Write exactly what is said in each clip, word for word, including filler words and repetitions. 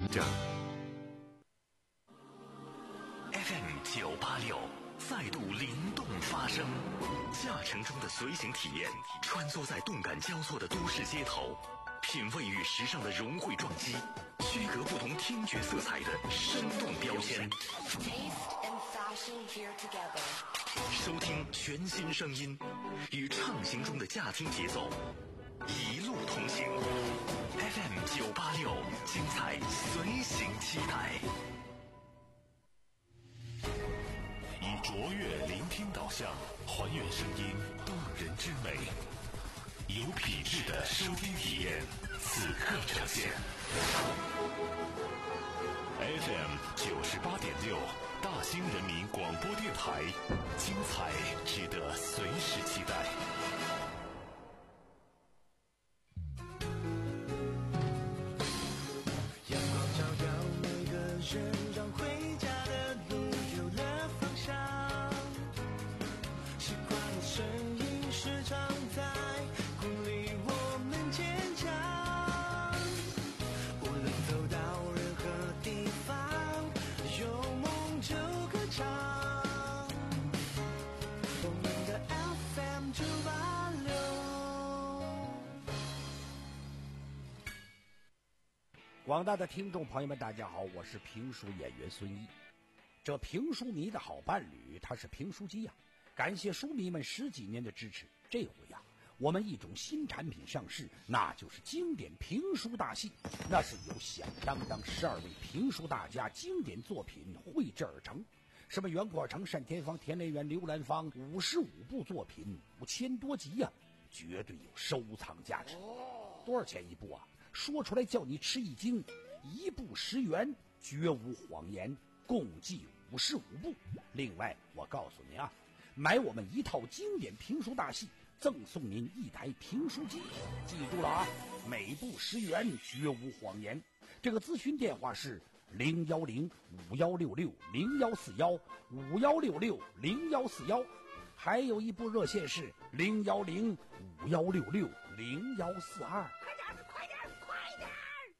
这 F M 九八六再度灵动发声，驾乘中的随行体验，穿梭在动感交错的都市街头，品味与时尚的融汇撞击，区隔不同听觉色彩的生动标签。收听全新声音，与畅行中的驾听节奏，一路同行。F M 九八六，精彩随行期待。以卓越聆听导向，还原声音动人之美，有品质的收听体验，此刻呈现。F M 九十八点六，大兴人民广播电台，精彩值得随时期待。 阳光照耀每个人，让回家的路有了方向。习惯的声音时常在鼓励我们坚强。无论走到任何地方，有梦就歌唱。我们的 F M 九八六。 广大的听众朋友们，大家好，我是评书演员孙一。这评书迷的好伴侣，他是评书机呀、啊。感谢书迷们十几年的支持，这回呀、啊，我们一种新产品上市，那就是经典评书大戏。那是由响当当十二位评书大家经典作品绘制而成，什么袁阔成、单田芳、田连元、刘兰芳，五十五部作品，五千多集呀、啊，绝对有收藏价值。多少钱一部啊？说出来叫你吃一惊，一部十元，绝无谎言，共计五十五部。另外，我告诉您啊，买我们一套经典评书大戏，赠送您一台评书机。记住了啊，每部十元，绝无谎言。这个咨询电话是零幺零五幺六六零幺四幺五幺六六零幺四幺，还有一部热线是零幺零五幺六六零幺四二。快点，快点，快点！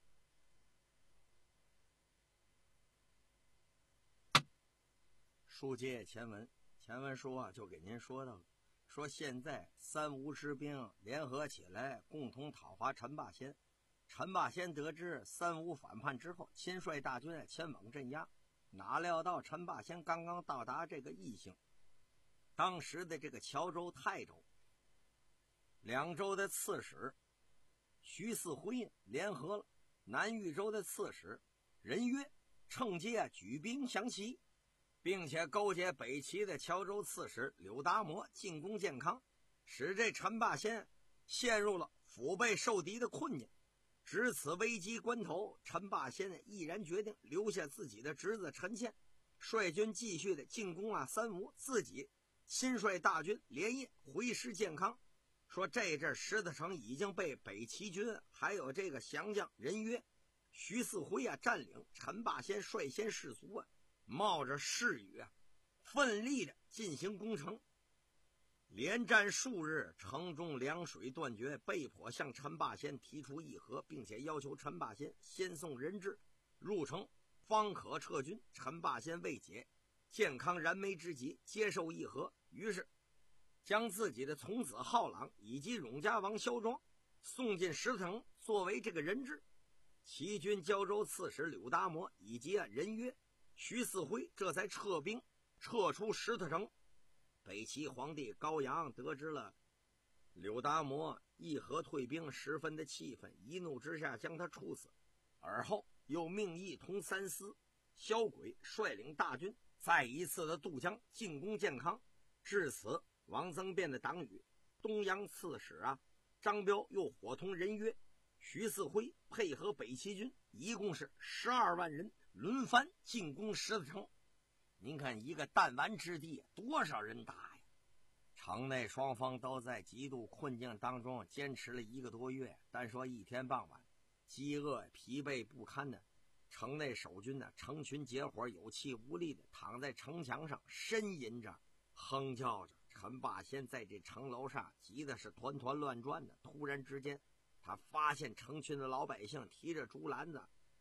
书接前文，前文书啊就给您说到了，说现在三吴之兵联合起来，共同讨伐陈霸先。陈霸先得知三吴反叛之后，亲率大军前往镇压。哪料到陈霸先刚刚到达这个义兴，当时的这个谯州、泰州两州的刺史徐四辉联合了南豫州的刺史任约，乘机举兵降齐，并且勾结北齐的谯州刺史柳达摩进攻建康，使这陈霸先陷入了腹背受敌的困境。值此危机关头，陈霸先毅然决定留下自己的侄子陈宪，率军继续的进攻啊三吴，自己亲率大军连夜回师建康。说这阵石头城已经被北齐军还有这个降将任约、徐四辉啊占领，陈霸先率先士卒啊冒着誓语啊奋力的进行攻城。连战数日，城中粮水断绝，被迫向陈霸先提出议和，并且要求陈霸先先送人质入城，方可撤军。陈霸先未解，建康燃眉之急，接受议和，于是将自己的从子浩朗以及永嘉王萧庄送进石头城作为这个人质。齐军胶州刺史柳达摩以及任约、徐四辉这才撤兵撤出石头城。北齐皇帝高阳得知了柳达摩议和退兵，十分的气愤，一怒之下将他处死。而后又命义同三司萧轨率领大军再一次的渡江进攻建康。至此，王增变的党羽东阳刺史啊张彪又伙同任约、徐四辉配合北齐军，一共是十二万人轮番进攻石头城。您看一个弹丸之地多少人打呀！城内双方都在极度困境当中坚持了一个多月，但说一天傍晚，饥饿疲惫不堪的城内守军呢成群结伙，有气无力的躺在城墙上呻吟着哼叫着。陈霸先在这城楼上急的是团团乱转的，突然之间他发现成群的老百姓提着竹篮子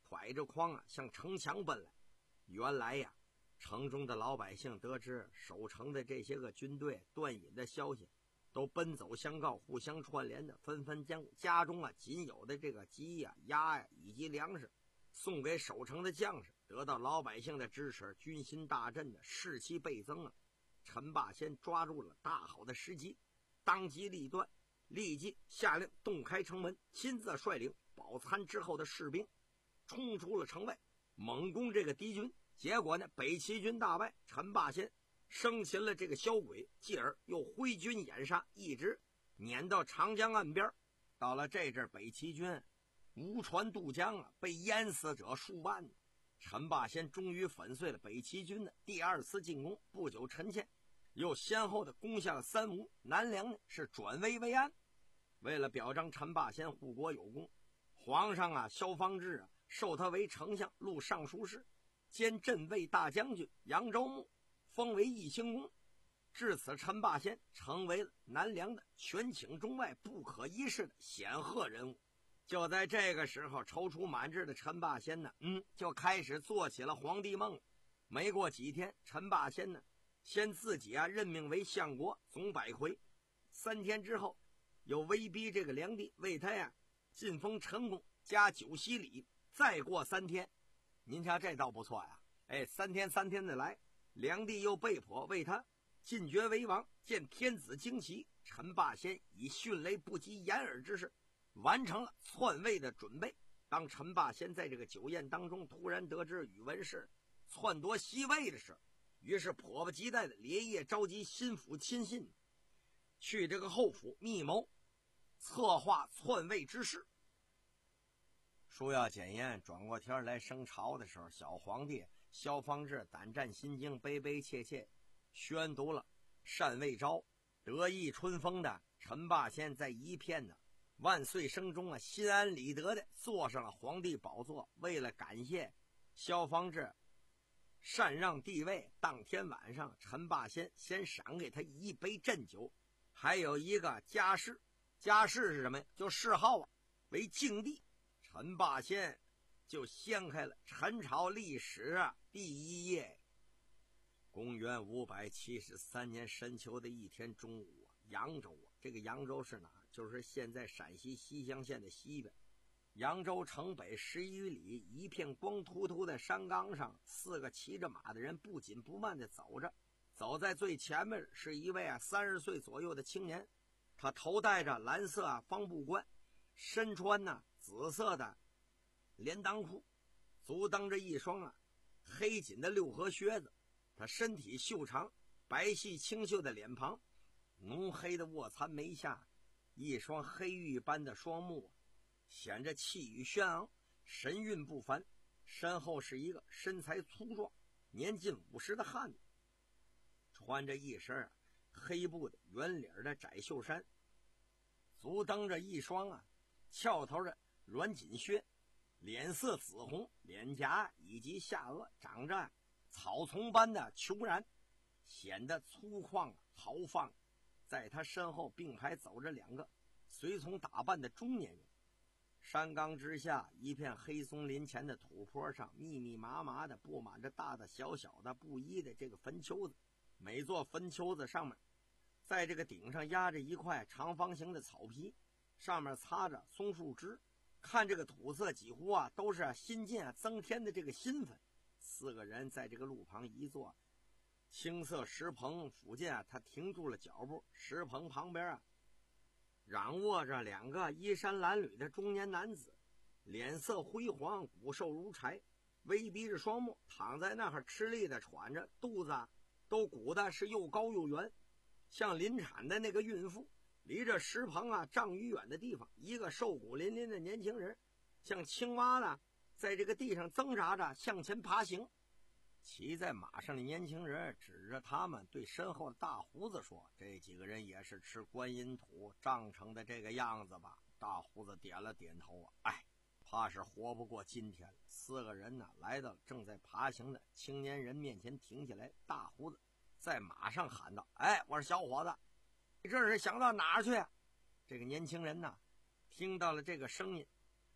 拐着筐啊向城墙奔来。原来呀，城中的老百姓得知守城的这些个军队断引的消息，都奔走相告，互相串联的，纷纷将家中啊仅有的这个鸡呀、鸭呀以及粮食送给守城的将士。得到老百姓的支持，军心大振的，士气倍增啊！陈霸先抓住了大好的时机，当机立断，立即下令洞开城门，亲自率领饱餐之后的士兵冲出了城外，猛攻这个敌军。结果呢，北齐军大败，陈霸先生擒了这个枭鬼，继而又挥军掩杀，一直撵到长江岸边。到了这阵，北齐军无船渡江啊，被淹死者数万。陈霸先终于粉碎了北齐军的第二次进攻。不久，陈倩又先后的攻下了三吴、南梁呢，是转危为安。为了表彰陈霸先护国有功，皇上啊萧方智啊授他为丞相、录尚书事，兼镇卫大将军，扬州牧，封为义兴公。至此，陈霸先成为了南梁的权倾中外、不可一世的显赫人物。就在这个时候，踌躇满志的陈霸先呢，嗯，就开始做起了皇帝梦。没过几天，陈霸先呢，先自己啊任命为相国、总百魁。三天之后，又威逼这个梁帝为他呀进封陈公，加九锡礼。再过三天，您瞧这倒不错呀，哎，三天三天的来，梁帝又被迫为他进爵为王，见天子旌旗。陈霸先以迅雷不及掩耳之势完成了篡位的准备。当陈霸先在这个酒宴当中突然得知宇文氏篡夺西魏的事，于是迫不及待的连夜召集心腹亲信，去这个后府密谋策划篡位之事。书要检验转过天来升朝的时候，小皇帝萧方智胆战心惊，悲悲切切宣读了禅位诏。得意春风的陈霸先在一片的万岁声中啊，心安理得的坐上了皇帝宝座。为了感谢萧方智禅让帝位，当天晚上陈霸先先赏给他一杯鸩酒，还有一个家世。家世是什么呀？就谥号啊为敬帝。陈霸先就掀开了陈朝历史啊第一页。公元五百七十三年深秋的一天中午啊，扬州啊，这个扬州是哪？就是现在陕西西乡县的西边。扬州城北十余里，一片光秃秃的山岗上，四个骑着马的人不紧不慢地走着。走在最前面是一位啊三十岁左右的青年，他头戴着蓝色啊方布冠，身穿呢、啊、紫色的连裆裤，足蹬着一双啊黑紧的六合靴子。他身体修长，白皙清秀的脸庞，浓黑的卧蚕眉下，一双黑玉般的双目，显着气宇轩昂，神韵不凡。身后是一个身材粗壮、年近五十的汉子，穿着一身、啊、黑布的圆领的窄袖衫，足蹬着一双啊翘头的软锦靴，脸色紫红，脸颊以及下颚长着草丛般的虬髯，显得粗犷豪放。在他身后并排走着两个随从打扮的中年人。山岗之下，一片黑松林前的土坡上，密密麻麻的布满着大大小小的不一的这个坟丘子。每座坟丘子上面，在这个顶上压着一块长方形的草皮，上面擦着松树枝。看这个土色，几乎啊都是啊新近啊增添的这个新坟。四个人在这个路旁一坐，青色石棚附近啊，他停住了脚步。石棚旁边啊，仰卧着两个衣衫褴褛的中年男子，脸色灰黄，骨瘦如柴，微闭着双目，躺在那儿吃力的喘着，肚子啊都鼓的是又高又圆，像临产的那个孕妇。离着石棚啊丈余远的地方，一个瘦骨嶙嶙的年轻人，像青蛙呢，在这个地上挣扎着向前爬行。骑在马上的年轻人指着他们，对身后的大胡子说：“这几个人也是吃观音土胀成的这个样子吧？”大胡子点了点头啊，哎，怕是活不过今天了。四个人呢，来到正在爬行的青年人面前，停下来。大胡子在马上喊道：“哎，我说小伙子，你这是想到哪儿去啊？”这个年轻人呢，听到了这个声音，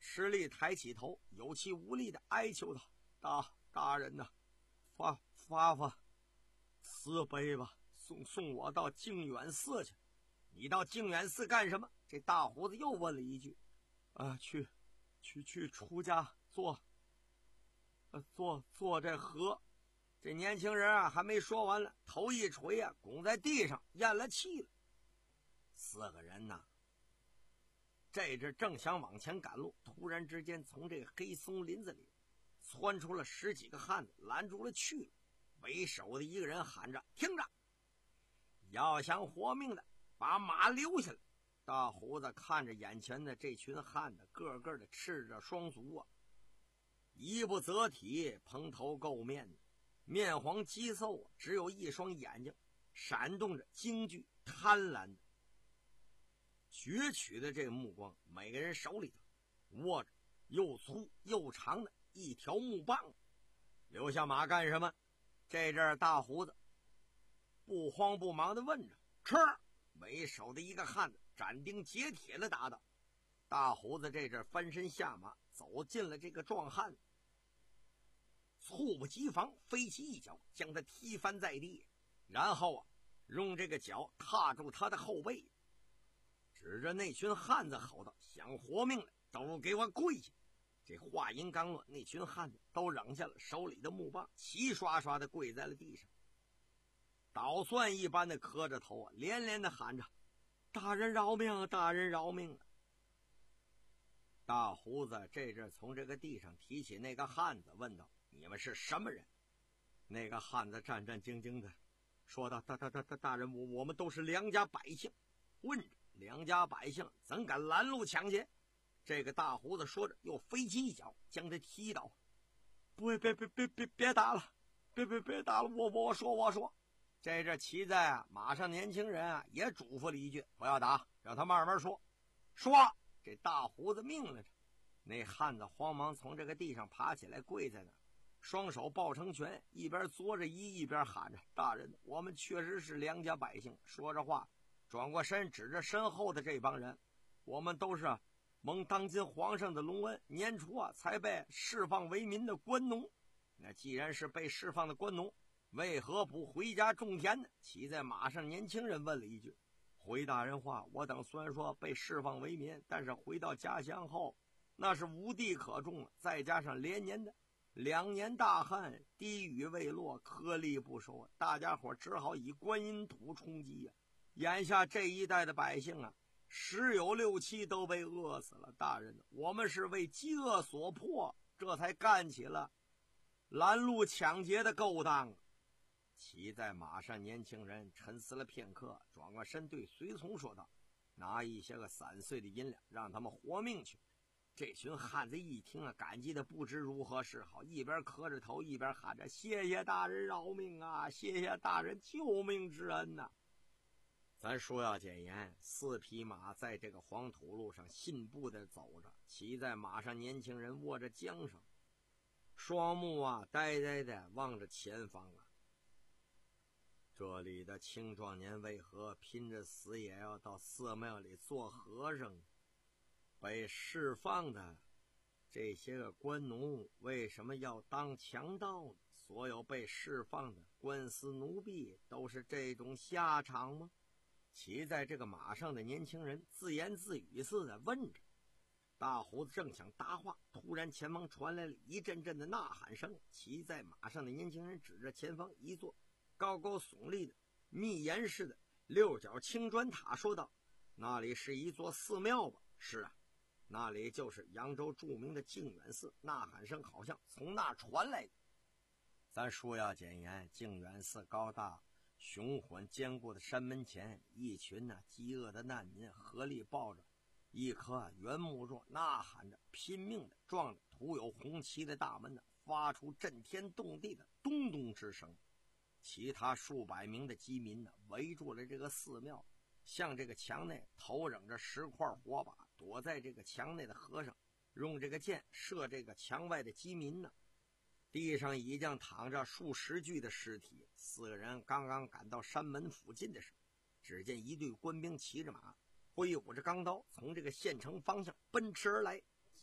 施力抬起头，有气无力的哀求道：“大大人呐、啊，发发发慈悲吧，送送我到净远寺去。”“你到净远寺干什么？”这大胡子又问了一句。“啊，去去去出家做呃做做这和。”这年轻人啊还没说完了，头一垂啊，拱在地上咽了气了。四个人呐，这阵正想往前赶路，突然之间从这个黑松林子里窜出了十几个汉子，拦住了去路。为首的一个人喊着：“听着，要想活命的，把马留下来。”大胡子看着眼前的这群汉子，个个的赤着双足啊，衣不择体，蓬头垢面的，面黄肌瘦，只有一双眼睛闪动着惊惧贪婪的攫取的这个目光。每个人手里头握着又粗又长的一条木棒。留下马干什么？这阵大胡子不慌不忙地问着。吃！为首的一个汉子斩钉截铁地答道。大胡子这阵翻身下马，走进了这个壮汉，猝不及防，飞起一脚将他踢翻在地，然后啊，用这个脚踏住他的后背，指着那群汉子吼道：“想活命的都给我跪下！”这话音刚落，那群汉子都扔下了手里的木棒，齐刷刷的跪在了地上，捣蒜一般的磕着头啊，连连的喊着：“大人饶命，大人饶命！”大胡子这阵从这个地上提起那个汉子，问道：“你们是什么人？”那个汉子战战兢兢的说道：“大大大大大人，我我们都是良家百姓。”问着：“良家百姓怎敢拦路抢劫？”这个大胡子说着，又飞起一脚将他踢倒。“不，别别别别别打了，别别别打了，我我说我说。”这阵骑在啊马上年轻人啊也嘱咐了一句：“不要打，让他慢慢说。”说，这大胡子命令着。那汉子慌忙从这个地上爬起来，跪在那儿，双手抱成拳，一边作着揖，一边喊着：“大人，我们确实是良家百姓。”说着话，转过身指着身后的这帮人：“我们都是蒙当今皇上的隆恩，年初啊才被释放为民的官农。那既然是被释放的官农，为何不回家种田呢？”骑在马上年轻人问了一句。“回大人话，我等虽然说被释放为民，但是回到家乡后，那是无地可种了，再加上连年的两年大旱，滴雨未落，颗粒不收，大家伙只好以观音土充饥呀。眼下这一带的百姓啊，十有六七都被饿死了。大人，我们是为饥饿所迫，这才干起了拦路抢劫的勾当。”骑在马上年轻人沉思了片刻，转过身对随从说道：“拿一些个散碎的银两，让他们活命去。”这群汉子一听啊，感激的不知如何是好，一边磕着头，一边喊着：“谢谢大人饶命啊，谢谢大人救命之恩呐、啊！”咱说要简言，四匹马在这个黄土路上信步的走着，骑在马上年轻人握着缰绳，双目啊呆呆的望着前方啊。这里的青壮年为何拼着死也要到寺庙里做和尚？被释放的这些个官奴为什么要当强盗呢？所有被释放的官司奴婢都是这种下场吗？骑在这个马上的年轻人自言自语似的问着。大胡子正想搭话，突然前方传来了一阵阵的呐喊声。骑在马上的年轻人指着前方一座高高耸立的密檐式的六角青砖塔说道：“那里是一座寺庙吧？”“是啊，那里就是扬州著名的净远寺。”呐喊声好像从那传来的。咱说要简言，净远寺高大雄浑坚固的山门前，一群呐、啊、饥饿的难民合力抱着一棵、啊、原木桩，呐喊着，拼命的撞着涂有红漆的大门呢，发出震天动地的咚咚之声。其他数百名的饥民呢，围住了这个寺庙，向这个墙内投扔着十块火把。躲在这个墙内的和尚用这个箭射这个墙外的饥民呢。地上已经躺着数十具的尸体。四个人刚刚赶到山门附近的时候，只见一队官兵骑着马，挥舞着钢刀，从这个县城方向奔驰而来。几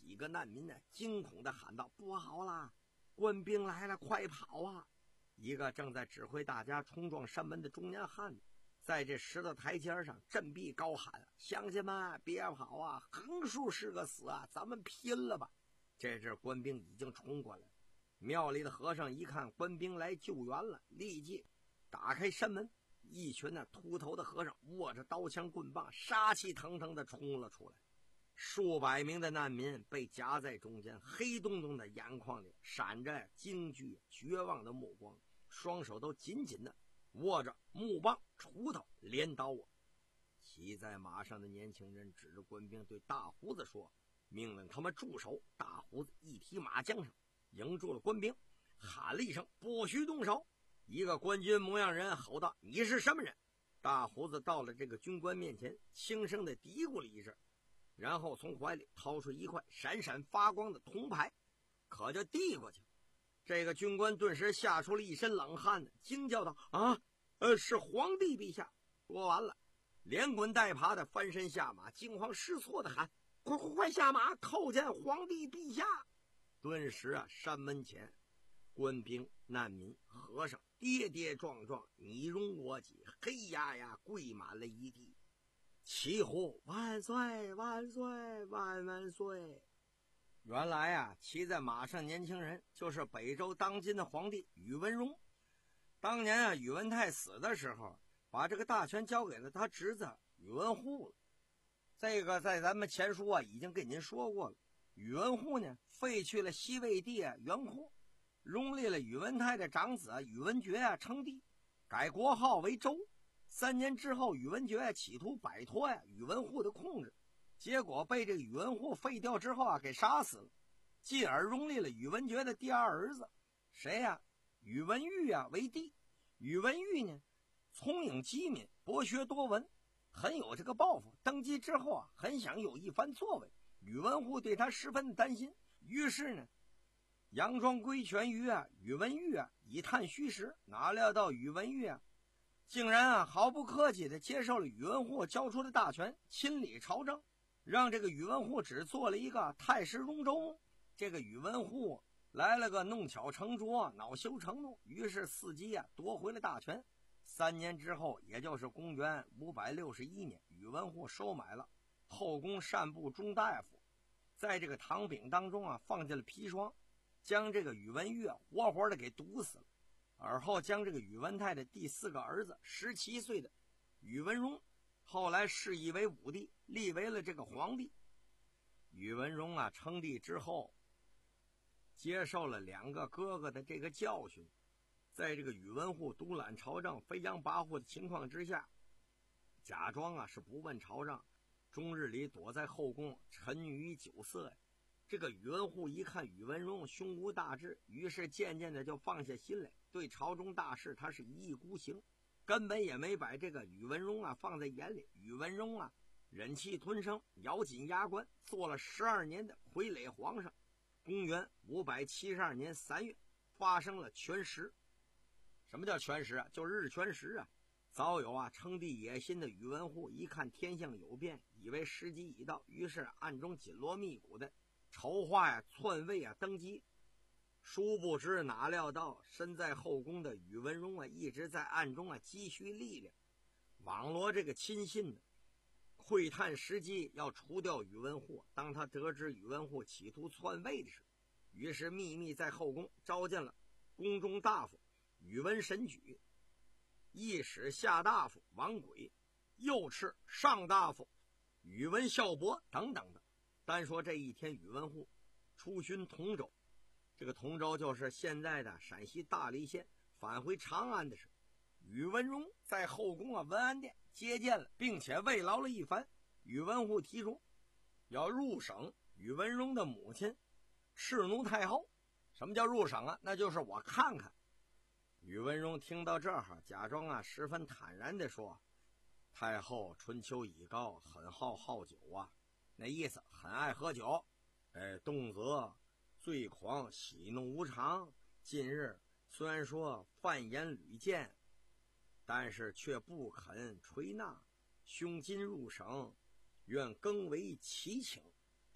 几个难民呢惊恐地喊道：“不好啦！官兵来了，快跑啊！”一个正在指挥大家冲撞山门的中年汉子，在这石头台阶上振臂高喊：“乡亲们，别跑啊！横竖是个死啊！咱们拼了吧！”这阵官兵已经冲过来了。庙里的和尚一看官兵来救援了，立即打开山门，一群那秃头的和尚握着刀枪棍棒，杀气腾腾地冲了出来。数百名的难民被夹在中间，黑洞洞的眼眶里闪着惊惧绝望的目光，双手都紧紧地握着木棒、锄头、镰刀啊！骑在马上的年轻人指着官兵对大胡子说：“命令他们住手！”大胡子一提马缰绳，迎住了官兵，喊了一声：“不许动手！”一个官军模样人吼道：“你是什么人？”大胡子到了这个军官面前，轻声地嘀咕了一声，然后从怀里掏出一块闪闪发光的铜牌，可就递过去。这个军官顿时吓出了一身冷汗呢，惊叫道：“啊，呃，是皇帝陛下！”说完了，连滚带爬的翻身下马，惊慌失措的喊：“快快快下马，叩见皇帝陛下！”顿时啊，山门前官兵、难民、和尚跌跌撞撞，你拥我挤，黑压压跪满了一地，齐呼万岁万岁万万岁！原来啊，骑在马上年轻人就是北周当今的皇帝宇文荣。当年啊，宇文泰死的时候，把这个大权交给了他侄子宇文护了。这个在咱们前书啊已经跟您说过了。宇文护呢，废去了西魏帝啊元护，拥立了宇文泰的长子啊宇文觉啊称帝，改国号为周。三年之后，宇文觉啊企图摆脱呀宇文护的控制，结果被这个宇文护废掉之后啊给杀死了，进而拥立了宇文觉的第二儿子谁呀、啊、宇文毓啊为帝。宇文毓呢聪颖机敏，博学多闻，很有这个抱负。登基之后啊，很想有一番作为。宇文护对他十分的担心，于是呢，佯装归权于啊宇文毓啊，以探虚实。哪料到宇文毓啊，竟然啊毫不客气的接受了宇文护交出的大权，亲理朝政，让这个宇文护只做了一个太师荣州。这个宇文护来了个弄巧成拙，恼羞成怒，于是伺机啊夺回了大权。三年之后，也就是公元五百六十一年，宇文护收买了后宫膳部中大夫，在这个糖饼当中啊放进了砒霜，将这个宇文毓啊活活的给毒死了。而后将这个宇文泰的第四个儿子十七岁的宇文荣，后来谥邑为武帝，立为了这个皇帝。宇文荣啊称帝之后，接受了两个哥哥的这个教训，在这个宇文护独揽朝政、飞扬跋扈的情况之下，假装啊是不问朝政，终日里躲在后宫沉溺于酒色呀。这个宇文护一看宇文荣胸无大志，于是渐渐的就放下心来，对朝中大事他是一意孤行，根本也没把这个宇文荣啊放在眼里。宇文荣啊忍气吞声，咬紧牙关，做了十二年的傀儡皇上。公元五百七十二年三月，发生了全食。什么叫全食啊？就是日全食啊。早有啊称帝野心的宇文护一看天象有变，以为时机已到，于是暗中紧锣密鼓的筹划呀篡位啊登基。殊不知哪料到身在后宫的宇文荣啊一直在暗中啊积蓄力量，网罗这个亲信的，窥探时机要除掉宇文护。当他得知宇文护企图篡位的时候，于是秘密在后宫召见了宫中大夫宇文神举、一使下大夫王轨、右侍上大夫宇文孝伯等等的。单说这一天，宇文护出巡同州，这个同州就是现在的陕西大荔县，返回长安的时候，宇文荣在后宫啊文安殿接见了，并且慰劳了一番。宇文护提出要入省宇文荣的母亲赤奴太后。什么叫入省啊？那就是我看看。宇文荣听到这儿，假装啊十分坦然地说：“太后春秋已高，很好好酒啊。”那意思很爱喝酒，哎，动辄醉狂，喜怒无常。近日虽然说犯言屡见，但是却不肯垂纳。胸襟入省，愿更为其请。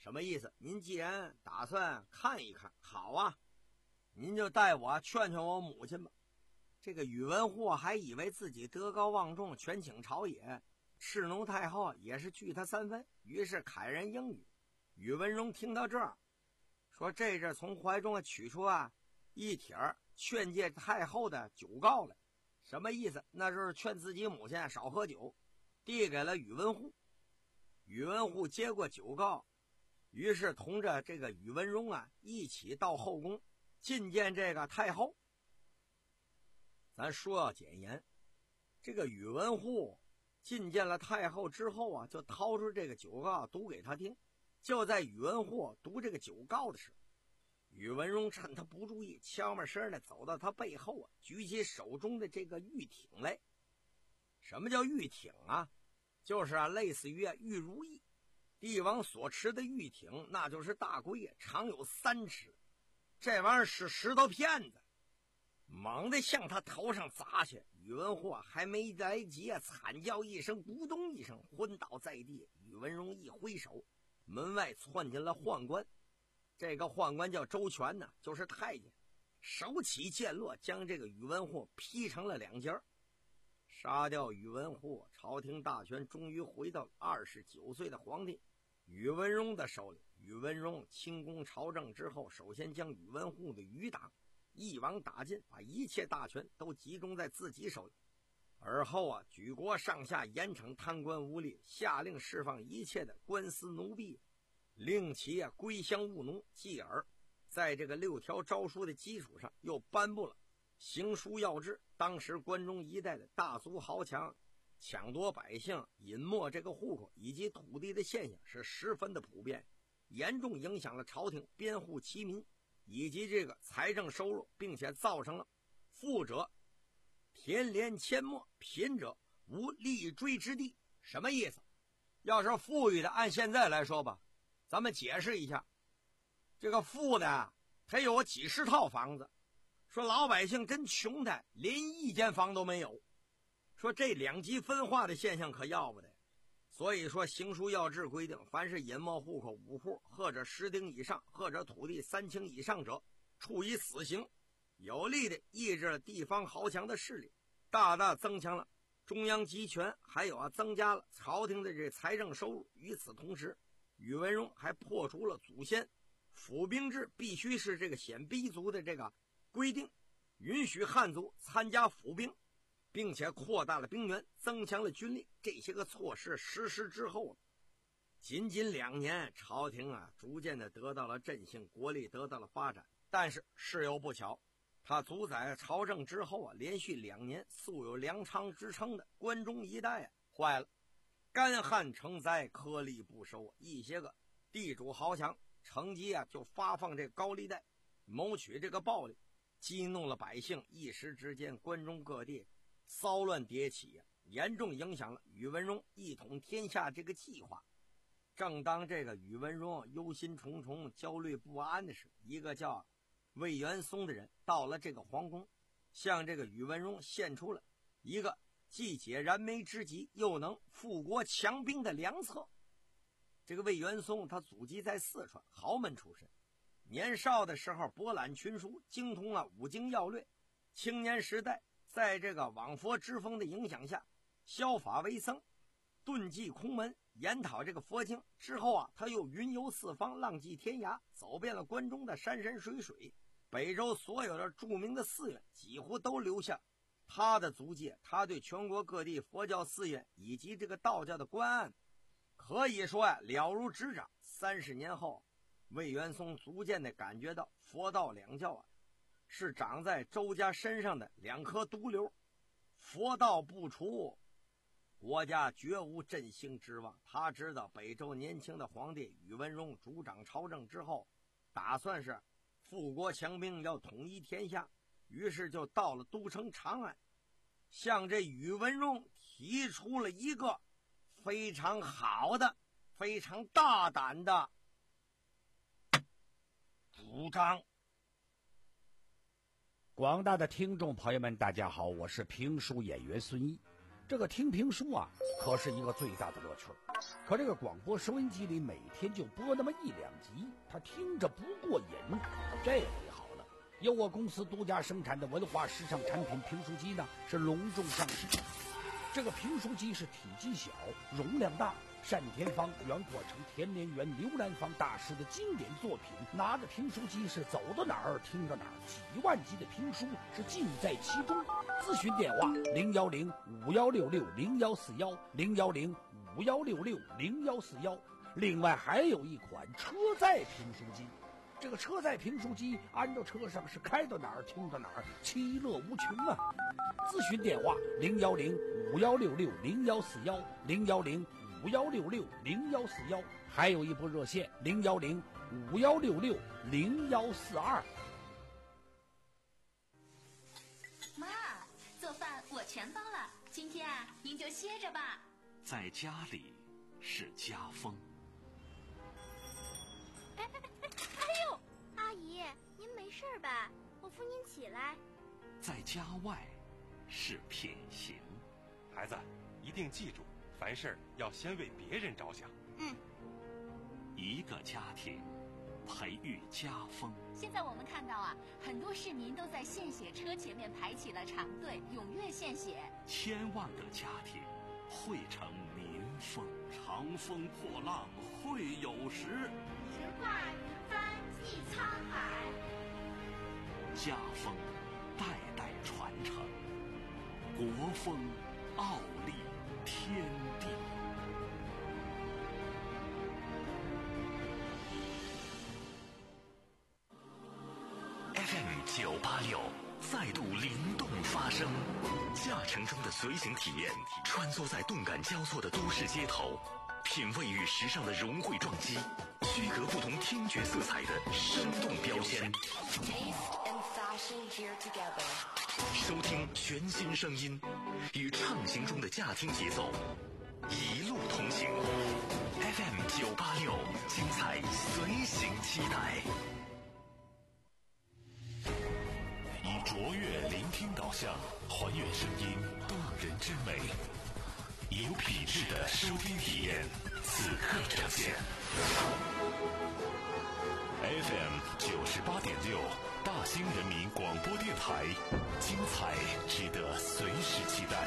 什么意思？您既然打算看一看，好啊，您就带我劝劝我母亲吧。这个宇文护还以为自己德高望重，权倾朝野，赤奴太后也是惧他三分，于是凯然应允。宇文荣听到这儿，说这阵从怀中取出啊一帖劝诫太后的酒告来，什么意思？那就是劝自己母亲少喝酒，递给了宇文护。宇文护接过酒告，于是同着这个宇文荣啊一起到后宫觐见这个太后。咱说要简言，这个宇文护觐见了太后之后啊，就掏出这个酒告读给他听。就在宇文护读这个酒告的时候，宇文荣趁他不注意，悄没声的走到他背后啊，举起手中的这个玉挺来。什么叫玉挺啊？就是啊，类似于啊玉如意。帝王所持的玉挺，那就是大龟，长有三尺。这玩意儿是石头片子，猛地向他头上砸去。宇文护还没来及啊惨叫一声，咕咚一声昏倒在地。宇文荣一挥手，门外窜进了宦官。这个宦官叫周全呢，就是太监，手起剑落，将这个宇文护劈成了两截，杀掉宇文护。朝廷大权终于回到二十九岁的皇帝宇文荣的手里。宇文荣清功朝政之后，首先将宇文护的余党一网打尽，把一切大权都集中在自己手里。而后啊，举国上下严惩贪官污吏，下令释放一切的官司奴婢，令其啊归乡务农。继而在这个六条诏书的基础上，又颁布了行书要制。当时关中一带的大族豪强抢夺百姓、隐没这个户口以及土地的现象是十分的普遍，严重影响了朝廷编户齐民以及这个财政收入，并且造成了富者田连阡陌，贫者无立锥之地。什么意思？要是富裕的，按现在来说吧，咱们解释一下，这个富的啊，他有几十套房子，说老百姓真穷的连一间房都没有，说这两极分化的现象可要不得。所以说行书要制规定，凡是隐没户口五户或者十丁以上或者土地三顷以上者，处以死刑，有力的抑制了地方豪强的势力，大大增强了中央集权，还有啊增加了朝廷的这财政收入。与此同时，宇文荣还破除了祖先府兵制必须是这个鲜卑族的这个规定，允许汉族参加府兵，并且扩大了兵源，增强了军力。这些个措施实施之后，仅仅两年，朝廷啊逐渐的得到了振兴，国力得到了发展。但是事有不巧，他主宰朝政之后啊，连续两年素有粮仓之称的关中一带啊坏了，干旱成灾，颗粒不收。一些个地主豪强乘机啊就发放这高利贷，谋取这个暴利，激怒了百姓。一时之间，关中各地骚乱迭起，严重影响了宇文荣一统天下这个计划。正当这个宇文荣忧心忡忡、焦虑不安的时候，一个叫魏元松的人到了这个皇宫，向这个宇文荣献出了一个既解燃眉之急，又能富国强兵的良策。这个魏元松他祖籍在四川，豪门出身，年少的时候博览群书，精通了五经要略。青年时代在这个往佛之风的影响下，削发为僧，遁迹空门，研讨这个佛经。之后啊，他又云游四方，浪迹天涯，走遍了关中的山山水水，北周所有的著名的寺院几乎都留下他的足迹。他对全国各地佛教寺院以及这个道教的观案，可以说呀、啊、了如指掌。三十年后，魏元松逐渐的感觉到佛道两教啊是长在周家身上的两颗毒瘤，佛道不除，国家绝无振兴之望。他知道北周年轻的皇帝宇文荣主掌朝政之后，打算是富国强兵，要统一天下，于是就到了都城长安，向这宇文荣提出了一个非常好的、非常大胆的主张。 广大的听众朋友们，大家好，我是评书演员孙毅。 这个听评书啊，可是一个最大的乐趣。可这个广播收音机里每天就播那么一两集，他听着不过瘾。这回好了，由我公司独家生产的文化时尚产品评书机呢，是隆重上市。这个评书机是体积小，容量大，单田芳、袁阔成、田连元、刘兰芳大师的经典作品，拿着评书机是走到哪儿听到哪儿，几万集的评书是尽在其中。咨询电话零幺零五幺六六零幺四幺零幺零五幺六六零幺四幺。另外还有一款车载评书机，这个车载评书机安到车上是开到哪儿听到哪儿，其乐无穷啊！咨询电话零幺零五幺六六零幺四幺零幺零五幺六六零幺四幺，还有一部热线零幺零五幺六六零幺四二。 妈，做饭我全包了，今天啊，您就歇着吧。 在家里是家风。 哎哎哎哎呦，阿姨，您没事吧？我扶您起来。 在家外是品行。 孩子，一定记住，凡事要先为别人着想。 嗯。 一个家庭培育家风。 现在我们看到啊，很多市民都在献血车前面排起了长队，踊跃献血。 千万个家庭汇成民风。长风破浪会有时， 直挂云帆济沧海。 家风代代传承，国风傲立天地。F M 九八六再度灵动发声，驾乘中的随行体验，穿梭在动感交错的都市街头，品味与时尚的融汇撞击，区隔不同听觉色彩的生动标签。收听全新声音，与畅行中的驾听节奏，一路同行。F M 九八六，精彩随行期待。以卓越聆听导向，还原声音动人之美，以有品质的收听体验，此刻呈现。F M 九十八点六，大兴人民广播电台，精彩值得随时期待。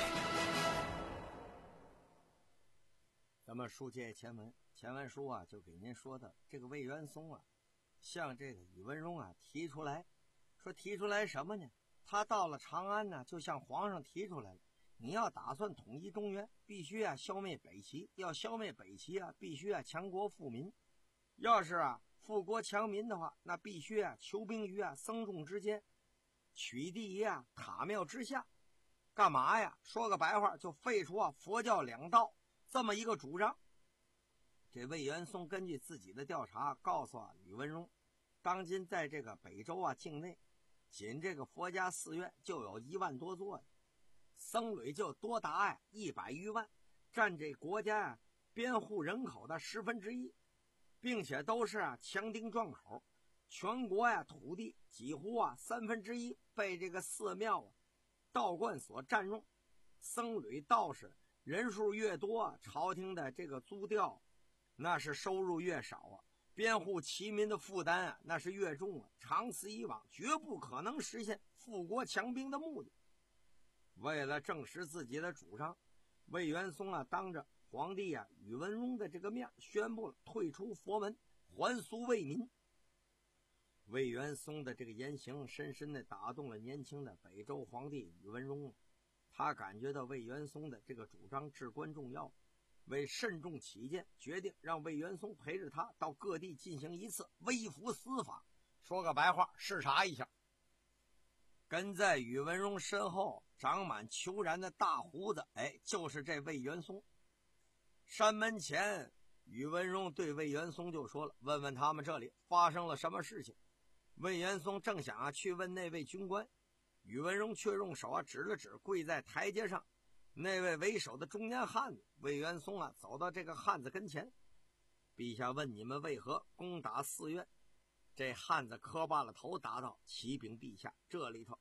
咱们书接前文，前文书啊就给您说的这个魏元松啊，向这个宇文邕啊提出来，说提出来什么呢？他到了长安呢，就向皇上提出来了，你要打算统一中原，必须啊消灭北齐，要消灭北齐啊，必须啊强国富民。要是啊富国强民的话，那必须啊求兵于啊僧众之间，取缔于啊塔庙之下。干嘛呀？说个白话，就废除啊佛教两道这么一个主张。这魏元松根据自己的调查告诉啊宇文邕，当今在这个北周啊境内，仅这个佛家寺院就有一万多座，僧侣就多达呀一百余万，占这国家啊编户人口的十分之一，并且都是啊强丁壮口，全国呀土地几乎啊三分之一被这个寺庙啊道观所占用，僧侣道士人数越多，朝廷的这个租调那是收入越少啊，编户齐民的负担啊那是越重啊，长此以往绝不可能实现富国强兵的目的。为了证实自己的主张，魏元松啊当着皇帝啊宇文邕的这个面宣布了退出佛门，还俗为民。魏元松的这个言行深深地打动了年轻的北周皇帝宇文邕，他感觉到魏元松的这个主张至关重要，为慎重起见，决定让魏元松陪着他到各地进行一次微服私访，说个白话，视察一下。跟在宇文邕身后长满虬髯的大胡子，哎，就是这魏元松。山门前，宇文邕对魏元松就说了，问问他们这里发生了什么事情。魏元松正想啊去问那位军官，宇文邕却用手啊指了指跪在台阶上那位为首的中年汉子。魏元松啊走到这个汉子跟前，陛下问你们为何攻打寺院？这汉子磕罢了头，答道：启禀陛下，这里头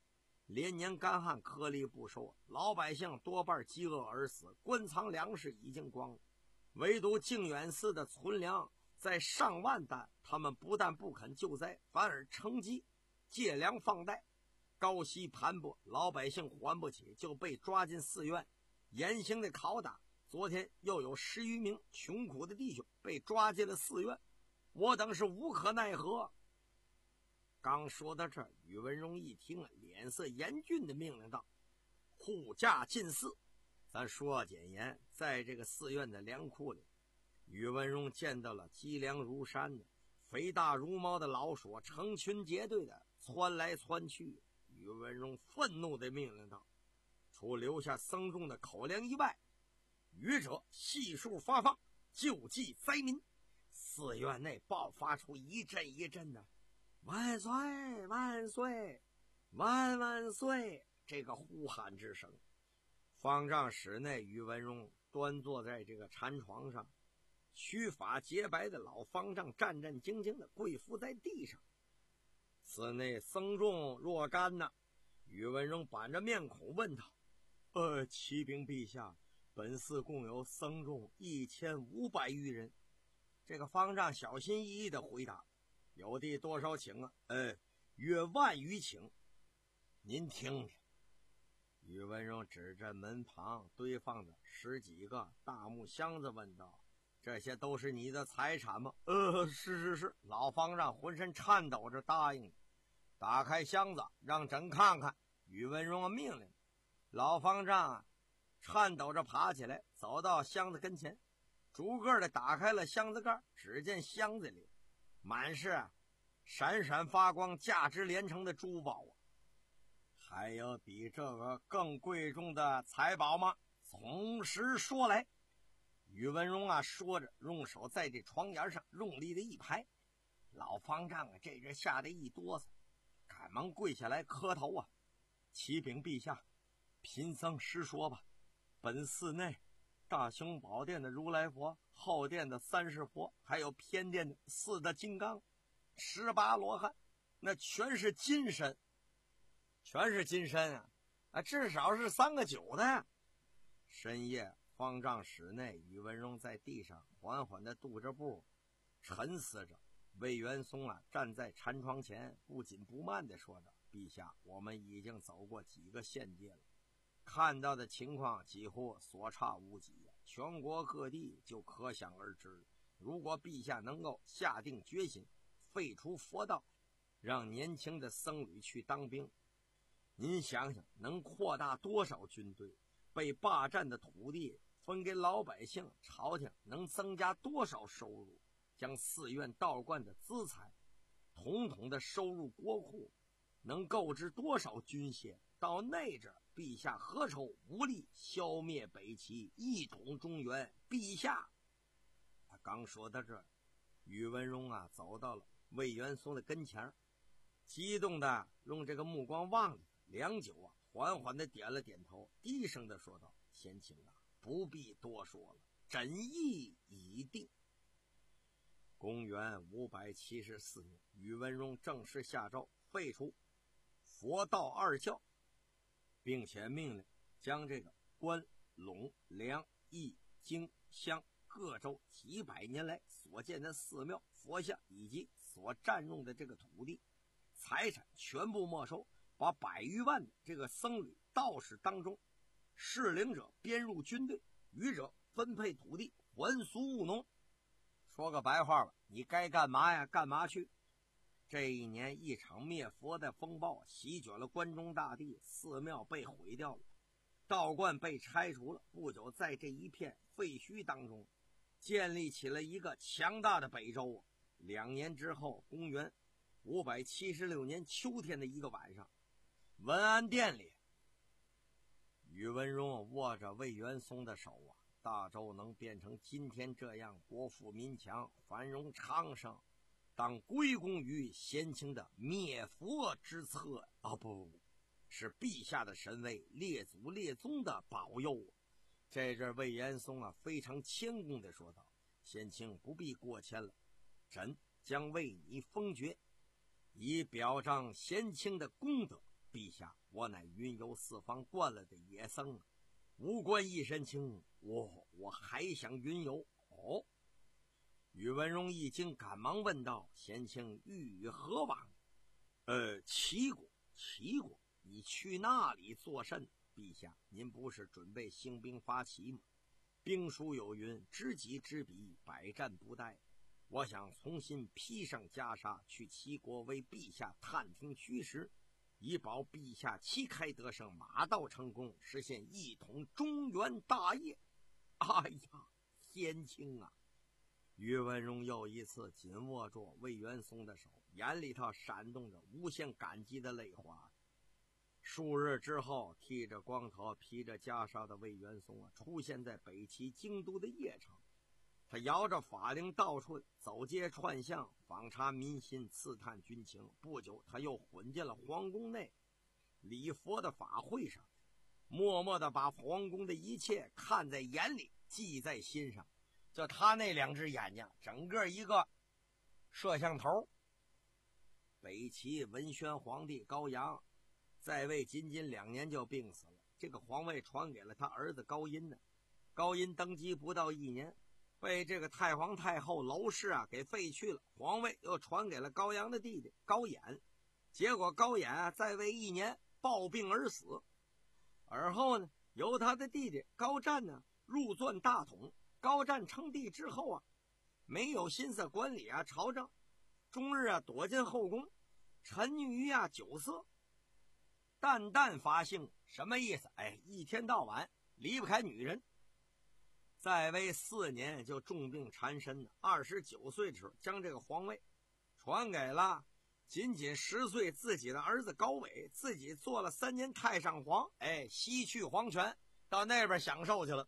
连年干旱，颗粒不收，老百姓多半饥饿而死，官仓粮食已经光了。唯独靖远寺的存粮在上万担，他们不但不肯救灾，反而乘机借粮放贷。高息盘剥，老百姓还不起，就被抓进寺院，严刑的拷打。昨天又有十余名穷苦的弟兄被抓进了寺院，我等是无可奈何。刚说到这儿，宇文荣一听，脸色严峻的命令道：“护驾进寺。”咱说简言，在这个寺院的粮库里，宇文荣见到了积粮如山的、肥大如猫的老鼠，成群结队的窜来窜去。宇文荣愤怒的命令道：“除留下僧众的口粮以外，余者悉数发放，救济灾民。”寺院内爆发出一阵一阵的万岁万岁万万岁这个呼喊之声。方丈室内，宇文荣端坐在这个禅床上，须发洁白的老方丈战战兢兢地跪伏在地上。寺内僧众若干呢？宇文荣板着面孔问道：“呃，启禀陛下，本寺共有僧众一千五百余人。”这个方丈小心翼翼地回答：“有的多少请啊？呃，约万余请。您听听。”宇文荣指着门旁堆放着十几个大木箱子问道：“这些都是你的财产吗？”“呃，是是是。”老方丈浑身颤抖着答应。打开箱子，让朕看看。宇文荣命令。老方丈颤抖着爬起来，走到箱子跟前，逐个的打开了箱子盖。只见箱子里满是闪闪发光、价值连城的珠宝啊！还有比这个更贵重的财宝吗？从实说来。宇文荣啊，说着，用手在这床沿上用力的一拍。老方丈啊，这人吓得一哆嗦，赶忙跪下来磕头啊：“启禀陛下，贫僧实说吧，本寺内大雄宝殿的如来佛，后殿的三世佛，还有偏殿的四大金刚、十八罗汉，那全是金身，全是金身啊！啊，至少是三个九的。”深夜，方丈室内，宇文荣在地上缓缓地踱着步，沉思着。魏元松啊，站在禅床前，不紧不慢地说着：“陛下，我们已经走过几个县界了，看到的情况几乎所差无几呀，全国各地就可想而知了。如果陛下能够下定决心，废除佛道，让年轻的僧侣去当兵，您想想，能扩大多少军队？被霸占的土地分给老百姓，朝廷能增加多少收入？将寺院道观的资财统统的收入国库，能购置多少军械？到那阵，陛下何愁无力消灭北齐，一统中原？陛下！”他刚说到这儿，宇文荣啊走到了魏元松的跟前，激动的用这个目光望着他，良久啊，缓缓的点了点头，低声的说道：“贤卿啊，不必多说了，朕意已定。”公元五百七十四年，宇文荣正式下诏废除佛道二教，并且命令将这个关、陇、梁、义、京、襄各州几百年来所建的寺庙、佛像以及所占用的这个土地财产全部没收，把百余万的这个僧侣道士当中，适龄者编入军队，余者分配土地，还俗务农。说个白话吧，你该干嘛呀干嘛去。这一年，一场灭佛的风暴席卷了关中大地，寺庙被毁掉了，道观被拆除了。不久，在这一片废墟当中建立起了一个强大的北周啊。两年之后，公元五百七十六年秋天的一个晚上，文安殿里，宇文荣握着魏元松的手啊，大周能变成今天这样国富民强、繁荣昌盛，当归功于先卿的灭佛之策啊！不，是陛下的神威、列祖列宗的保佑啊！这阵魏元松啊，非常谦恭地说道：“先卿不必过谦了，朕将为你封爵，以表彰先卿的功德。陛下， 我乃云游四方惯了的野僧，无关一身轻，我我还想云游。哦，宇文荣一惊，赶忙问道：“贤卿欲与何往？”呃，齐国，齐国，你去那里作甚？陛下，您不是准备兴兵发齐吗？兵书有云：“知己知彼，百战不殆。”我想重新披上袈裟，去齐国为陛下探听虚实，以保陛下旗开得胜，马到成功，实现一统中原大业。哎呀，天清啊！宇文荣又一次紧握住魏元松的手，眼里头闪动着无限感激的泪花。数日之后，剃着光头披着袈裟的魏元松啊，出现在北齐京都的邺城。他摇着法令到处走街串巷，访查民心，刺探军情。不久，他又混进了皇宫内礼佛的法会上，默默地把皇宫的一切看在眼里，记在心上。就他那两只眼睛，整个一个摄像头。北齐文宣皇帝高阳在位仅仅两年就病死了，这个皇位传给了他儿子高音呢。高音登基不到一年，被这个太皇太后娄氏啊给废去了，皇位又传给了高阳的弟弟高衍。结果高衍啊在位一年暴病而死，而后呢由他的弟弟高湛呢入钻大统。高湛称帝之后啊，没有心思管理啊朝政，终日啊躲进后宫，沉溺于啊酒色，淡淡发性。什么意思？哎，一天到晚离不开女人。在位四年就重病缠身，二十九岁的时候将这个皇位传给了仅仅十岁自己的儿子高纬，自己做了三年太上皇，哎，西去皇权，到那边享受去了。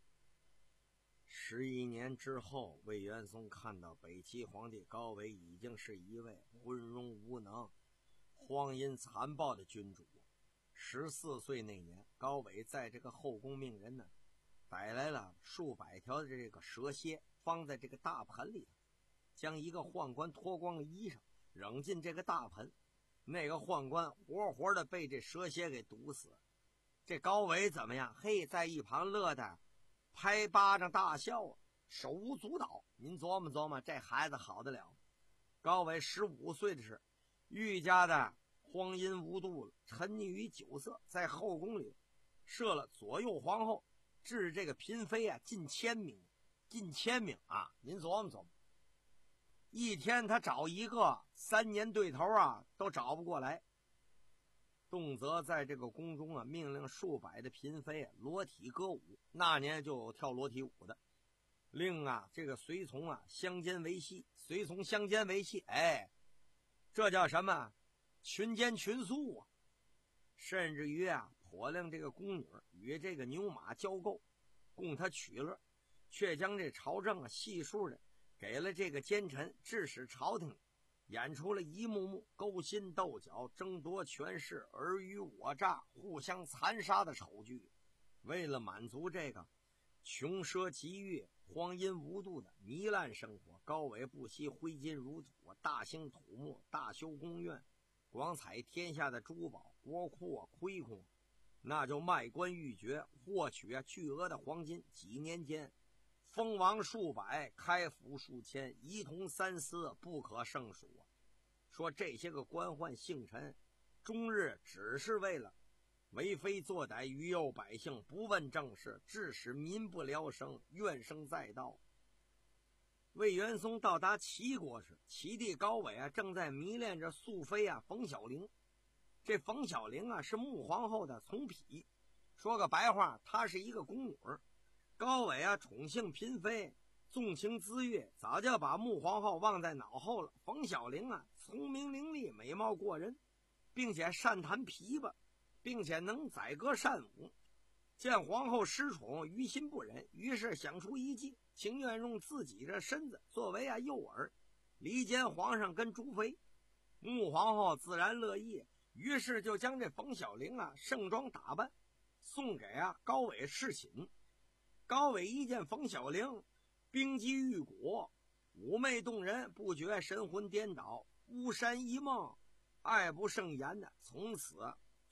十一年之后，魏元松看到北齐皇帝高纬已经是一位昏庸无能、荒淫残暴的君主。十四岁那年，高纬在这个后宫命人呢，逮来了数百条的这个蛇蝎，放在这个大盆里头，将一个宦官脱光了衣裳，扔进这个大盆，那个宦官活活的被这蛇蝎给毒死。这高纬怎么样？嘿，在一旁乐的拍巴掌大笑啊，手舞足蹈。您琢磨琢磨，这孩子好得了。高纬十五岁的时候，愈加的荒淫无度了，沉溺于酒色，在后宫里设了左右皇后，治这个嫔妃啊近千名，近千名啊！您琢磨琢磨，一天他找一个，三年对头啊都找不过来。动辄在这个宫中啊，命令数百的嫔妃啊裸体歌舞，那年就有跳裸体舞的，令啊这个随从啊相奸为戏，随从相奸为戏，哎，这叫什么？群奸群宿啊！甚至于啊，颇令这个宫女与这个牛马交媾，供他取乐，却将这朝政啊细数的给了这个奸臣，致使朝廷演出了一幕幕勾心斗角、争夺权势、尔虞我诈、互相残杀的丑剧。为了满足这个穷奢极欲、荒淫无度的糜烂生活，高纬不惜挥金如土，大兴土木，大修宫苑，广采天下的珠宝、国库啊、亏空，那就卖官鬻爵，获取啊巨额的黄金。几年间，封王数百，开府数千，一同三司，不可胜数啊！说这些个官宦姓臣，终日只是为了为非作歹，愚诱百姓，不问政事，致使民不聊生，怨声载道。魏元松到达齐国时，齐帝高纬啊正在迷恋着素妃啊冯小玲。这冯小玲啊是穆皇后的从嫔，说个白话，她是一个宫女。高纬啊宠幸嫔妃，纵情滋悦，早就把穆皇后忘在脑后了。冯小玲啊聪明伶俐，美貌过人，并且善弹琵琶，并且能载歌善舞。见皇后失宠，于心不忍，于是想出一计，情愿用自己的身子作为啊诱饵，离间皇上跟朱妃。穆皇后自然乐意，于是就将这冯小玲啊盛装打扮，送给啊高纬侍寝。高纬一见冯小玲冰肌玉骨，妩媚动人，不觉神魂颠倒，巫山一梦，爱不胜言的，从此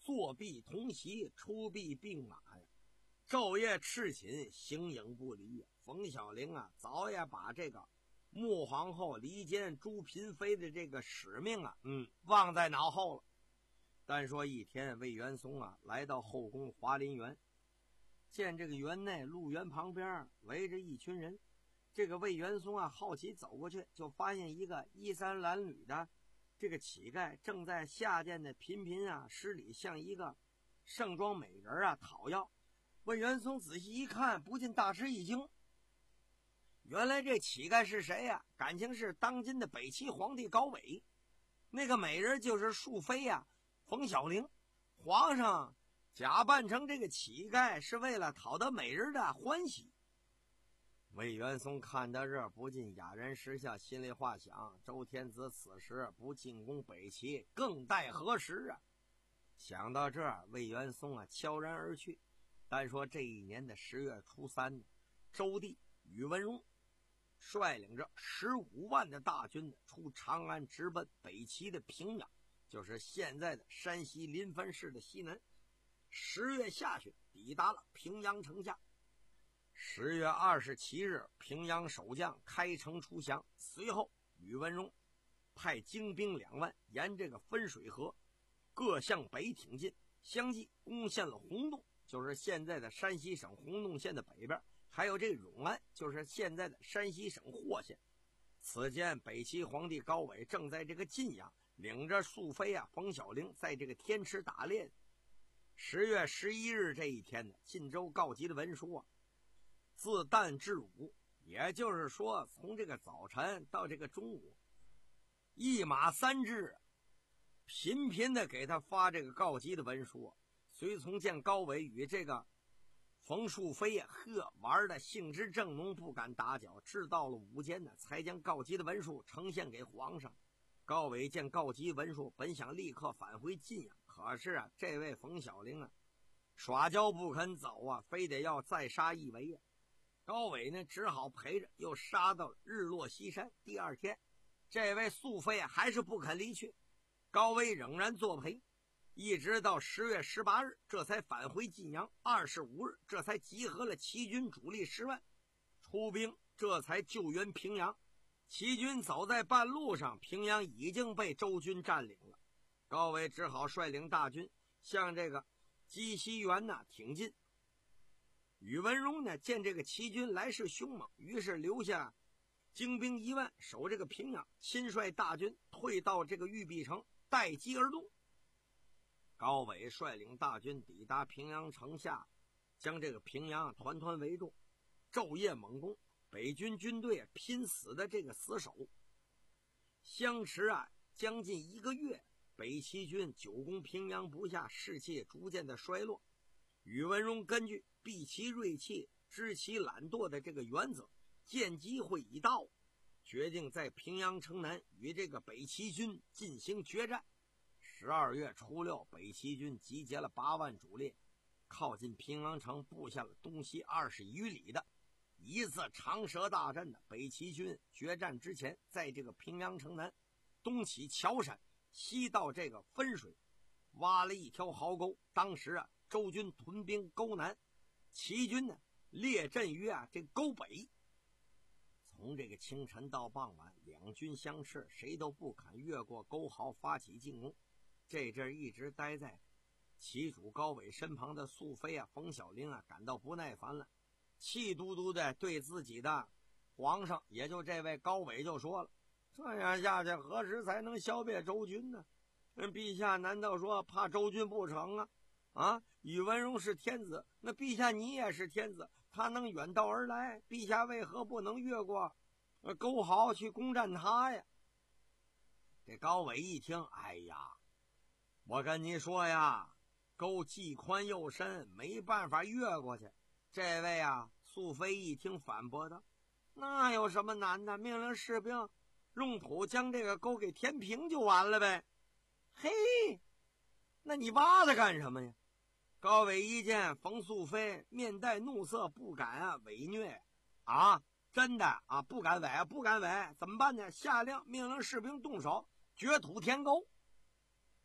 坐壁同席，出壁并马呀，昼夜赤寝，形影不离。冯小玲啊，早也把这个穆皇后离间朱嫔妃的这个使命啊，嗯，忘在脑后了。但说一天，魏元松啊来到后宫华林园，见这个园内鹿园旁边围着一群人。这个魏元松啊好奇走过去，就发现一个衣衫褴褛的这个乞丐正在下贱的频频啊施礼，向一个盛装美人啊讨要。魏元松仔细一看，不禁大吃一惊。原来这乞丐是谁呀、啊？感情是当今的北齐皇帝高纬，那个美人就是庶妃呀、啊、冯小玲。皇上假扮成这个乞丐是为了讨得美人的欢喜。魏元松看到这不禁哑然失笑，心里话想：周天子此时不进攻北齐，更待何时啊？想到这儿，魏元松啊悄然而去。单说这一年的十月初三呢，周帝宇文邕率领着十五万的大军出长安，直奔北齐的平阳，就是现在的山西临汾市的西南。十月下旬抵达了平阳城下。十月二十七日，平阳守将开城出降。随后宇文邕派精兵两万沿这个分水河各向北挺进，相继攻陷了洪洞，就是现在的山西省洪洞县的北边，还有这个永安，就是现在的山西省霍县。此间北齐皇帝高纬正在这个晋阳领着庶妃啊冯小玲在这个天池打猎。十月十一日这一天呢，晋州告急的文书啊自旦至午，也就是说从这个早晨到这个中午，一马三至，频频的给他发这个告急的文书。随从见高纬与这个冯淑妃呵玩的兴致正浓，不敢打搅，直到了午间呢，才将告急的文书呈现给皇上。高纬见告急文书，本想立刻返回晋阳，可是啊，这位冯小玲啊，耍娇不肯走啊，非得要再杀一围啊。高纬呢，只好陪着，又杀到日落西山。第二天，这位素妃还是不肯离去，高纬仍然作陪，一直到十月十八日，这才返回晋阳。二十五日，这才集合了齐军主力十万，出兵，这才救援平阳。齐军走在半路上，平阳已经被周军占领了。高纬只好率领大军向这个鸡西原呢挺进。宇文邕呢见这个齐军来势凶猛，于是留下精兵一万守这个平阳，亲率大军退到这个玉璧城，待机而动。高纬率领大军抵达平阳城下，将这个平阳团团围住，昼夜猛攻。北军军队拼死的这个死守，相持啊将近一个月，北齐军久攻平阳不下，士气逐渐的衰落。宇文邕根据避其锐气，知其懒惰的这个原则，见机会已到，决定在平阳城南与这个北齐军进行决战。十二月初六，北齐军集结了八万主力，靠近平阳城布下了东西二十余里的一次长蛇大阵的北齐军。决战之前，在这个平阳城南东起桥山，西到这个分水，挖了一条壕沟。当时啊，周军屯兵沟南，齐军呢列阵于啊这沟北。从这个清晨到傍晚，两军相持，谁都不肯越过沟壕发起进攻。这阵一直待在齐主高纬身旁的素妃啊冯小玲啊感到不耐烦了，气嘟嘟的对自己的皇上，也就这位高纬就说了：这样下去何时才能消灭周军呢？陛下难道说怕周军不成啊？啊，宇文邕是天子，那陛下你也是天子，他能远道而来，陛下为何不能越过沟壕去攻占他呀？这高纬一听，哎呀，我跟你说呀，沟既宽又深，没办法越过去。这位啊素妃一听反驳道：那有什么难的，命令士兵用土将这个沟给填平就完了呗。嘿，那你挖它干什么呀？高纬一见冯素妃面带怒色，不敢啊违虐啊，真的啊不敢违不敢违，怎么办呢？下令命令士兵动手掘土填沟。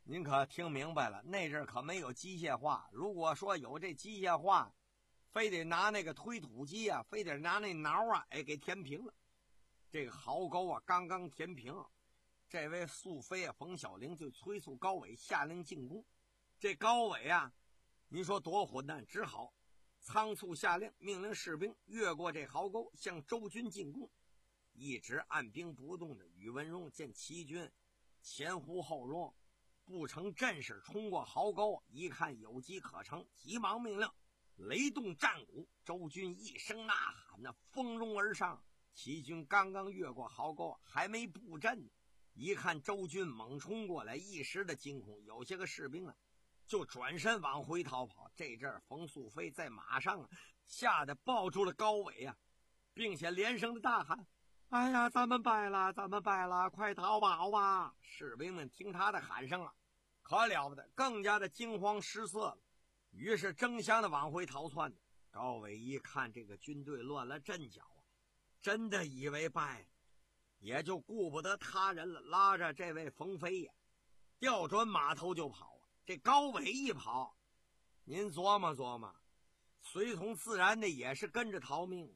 您可听明白了，那阵儿可没有机械化。如果说有这机械化，非得拿那个推土机啊，非得拿那挠啊，哎，给填平了。这个壕沟啊，刚刚填平，这位素妃啊，冯小玲就催促高伟下令进攻。这高伟啊，您说多混蛋，只好仓促下令，命令士兵越过这壕沟，向周军进攻。一直按兵不动的宇文荣见齐军前呼后拥，不成阵势，冲过壕沟，一看有机可乘，急忙命令雷动战鼓。周军一声呐喊，那蜂拥而上。齐军刚刚越过壕沟，还没布阵，一看周军猛冲过来，一时的惊恐，有些个士兵啊就转身往回逃跑。这阵儿冯素妃在马上啊，吓得抱住了高伟啊，并且连声的大喊：哎呀，咱们败了，咱们败了，快逃跑吧！士兵们听他的喊声啊，可了不得，更加的惊慌失色了，于是争相的往回逃窜。高伟一看这个军队乱了阵脚啊，真的以为败了，也就顾不得他人了，拉着这位冯飞呀，调转马头就跑啊。这高伟一跑，您琢磨琢磨，随同自然的也是跟着逃命。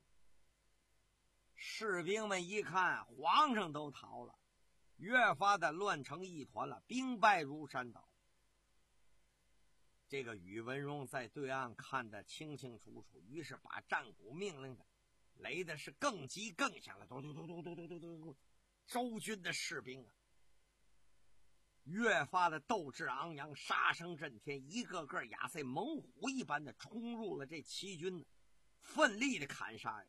士兵们一看皇上都逃了，越发的乱成一团了，兵败如山倒。这个宇文荣在对岸看得清清楚楚，于是把战鼓命令的雷的是更急更响了，嘟嘟嘟嘟嘟嘟嘟嘟，周军的士兵啊，越发的斗志昂扬，杀声震天，一个个亚赛猛虎一般的冲入了这齐军呢，奋力的砍杀呀。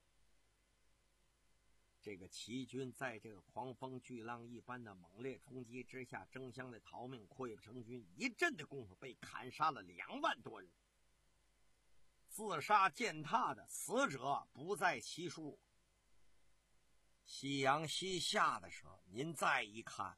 这个齐军在这个狂风巨浪一般的猛烈冲击之下，争相的逃命，溃不成军，一阵的功夫被砍杀了两万多人，自杀践踏的死者不在其数。夕阳西下的时候，您再一看，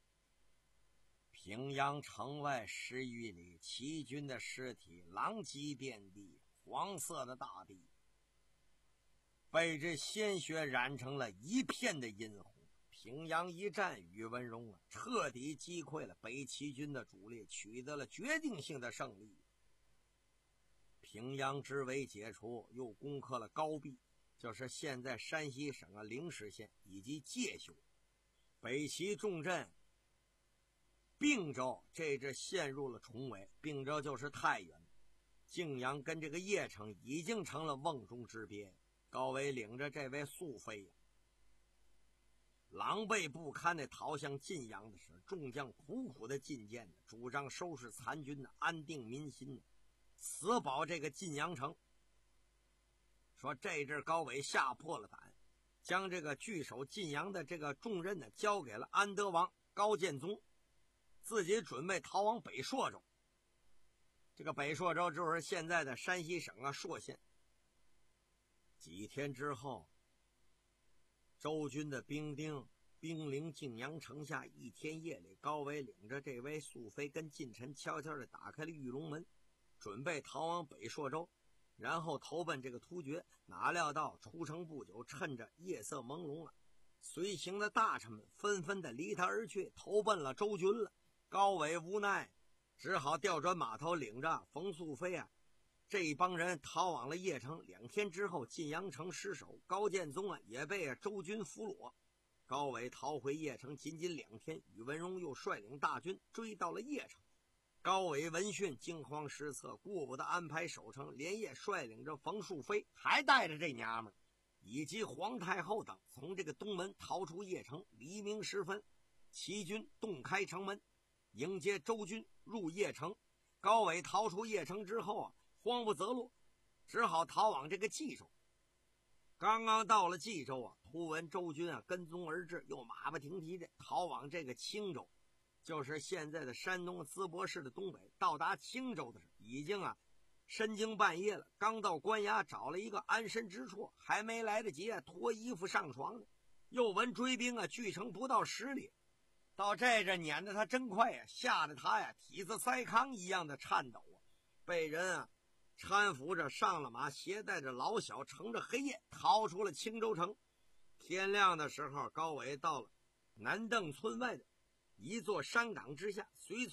平阳城外十余里，齐军的尸体狼藉遍地，黄色的大地被这鲜血染成了一片的殷红。平阳一战，宇文荣啊，彻底击溃了北齐军的主力，取得了决定性的胜利。平阳之围解除，又攻克了高壁，就是现在山西省的灵石县以及介休。北齐重镇并州这支陷入了重围，并州就是太原，泾阳跟这个邺城已经成了瓮中之鳖。高伟领着这位素妃呀，狼狈不堪的逃向晋阳的时候，众将苦苦的进谏，主张收拾残军的，安定民心，死保这个晋阳城。说这阵高伟吓破了胆，将这个据守晋阳的这个重任呢交给了安德王高建宗，自己准备逃往北朔州。这个北朔州就是现在的山西省啊朔县。几天之后，周军的兵丁兵临泾阳城下，一天夜里，高伟领着这位素妃跟近臣悄悄地打开了玉龙门，准备逃往北朔州，然后投奔这个突厥。哪料到出城不久，趁着夜色朦胧了，随行的大臣们纷纷的离他而去，投奔了周军了。高伟无奈，只好调转马头，领着冯素妃啊这一帮人逃往了邺城。两天之后，晋阳城失守，高建宗啊也被周军俘虏。高伟逃回邺城，仅仅两天，宇文荣又率领大军追到了邺城。高伟闻讯惊慌失策，顾不得安排守城，连夜率领着冯素妃，还带着这娘们以及皇太后等，从这个东门逃出邺城。黎明时分，齐军洞开城门，迎接周军入邺城。高伟逃出邺城之后啊，慌不择路，只好逃往这个冀州。刚刚到了冀州啊，突闻周军啊跟踪而至，又马不停蹄的逃往这个青州，就是现在的山东淄博市的东北。到达青州的时候，已经啊深更半夜了。刚到官衙找了一个安身之处，还没来得及啊脱衣服上床呢，又闻追兵啊距城不到十里。到这阵撵得他真快呀、啊，吓得他呀体子塞糠一样的颤抖啊，被人啊搀扶着上了马，携带着老小，乘着黑夜逃出了青州城。天亮的时候，高伟到了南邓村外的一座山岗之下，随从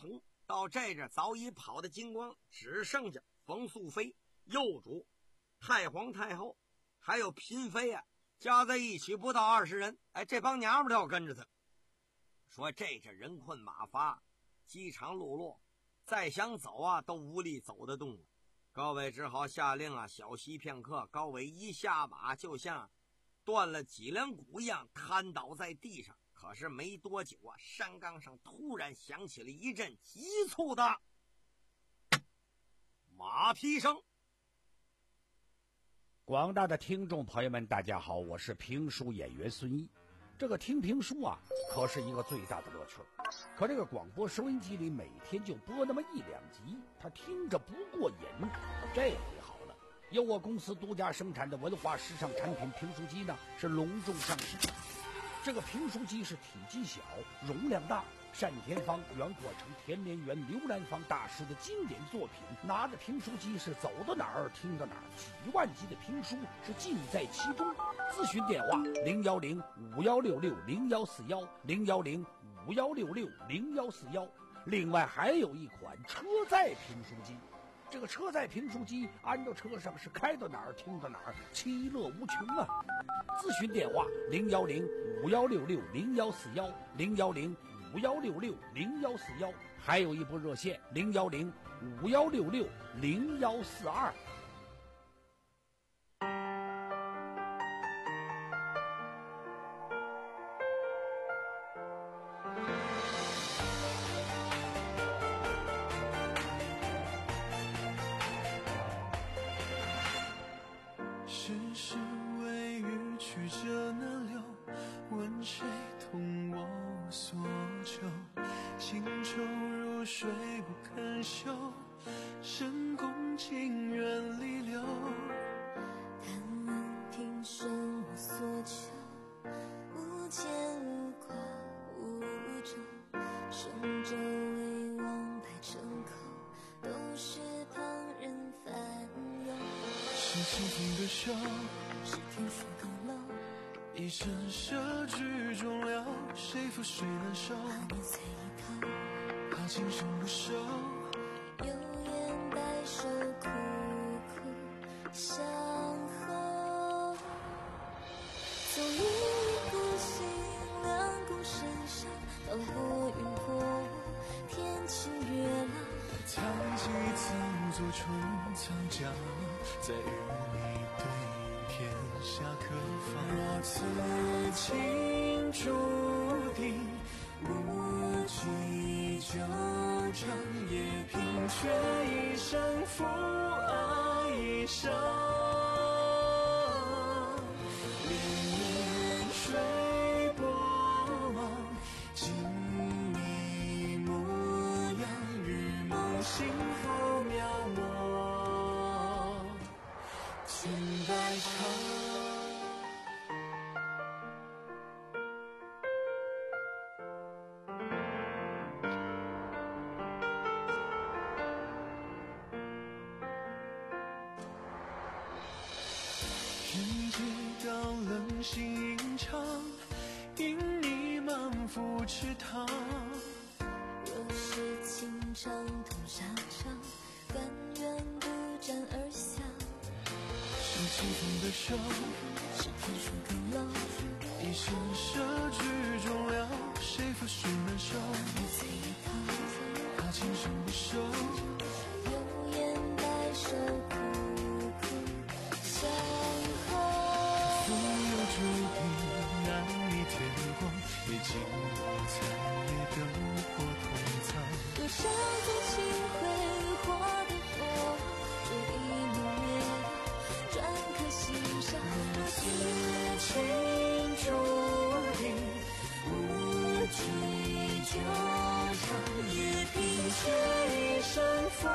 到这阵早已跑得精光，只剩下冯素妃、幼主、太皇太后还有嫔妃啊，加在一起不到二十人。哎，这帮娘们都要跟着他。说这阵人困马乏，饥肠辘辘，再想走啊都无力走得动了。高伟只好下令啊，小息片刻。高伟一下马就像断了脊梁骨一样瘫倒在地上。可是没多久啊，山岗上突然响起了一阵急促的马蹄声。 广大的听众朋友们大家好，我是评书演员孙一。这个听评书啊可是一个最大的乐趣，可这个广播收音机里每天就播那么一两集，他听着不过瘾。这回好了，由我公司独家生产的文化时尚产品评书机呢是隆重上市。这个评书机是体积小，容量大，单田芳、袁国成、田连元、刘兰芳大师的经典作品。拿着评书机是走到哪儿听到哪儿，几万集的评书是尽在其中。咨询电话零幺零五幺六六零幺四幺零幺零五幺六六零幺四幺。另外还有一款车载评书机，这个车载评书机安到车上是开到哪儿听到哪儿，其乐无穷啊！咨询电话零幺零五幺六六零幺四幺零幺零五幺六六零幺四幺，还有一部热线零幺零五幺六六零幺四二。 世事微雨曲折难留，问谁同我所求？情愁如水不肯休，深宫情远离流。 但闻平生无所求，无牵无挂无愁，生者为王牌成口，都是旁人烦忧。 是清风的手， 是天府高楼， 一生涉剧终了，谁负谁难收？ 怕年岁一头， 怕今生不朽。 有言白首，苦苦相候。纵一孤行，两宫神伤，刀破云破，天晴月朗。 藏几曾作春藏江，在日里对天下可放。若此情注定无疾纠缠，也凭却一生负爱一生。连年水波望，今你模样，与梦幸福描摹，千百场。人街道冷心吟唱，因你满腹池塘。 若是情长同沙场，甘愿不战而降。 是清风的手， 是天书高楼， 一生涉剧终了，谁负谁难收？ 年岁一头， 怕今生不朽。 有言白首，苦苦相候。 负有注定难逆天光，也经过惨烈灯火同藏。 多少种情辉化的火，这一幕灭，转刻心上。 若此情注定无惧纠缠，也凭却一生负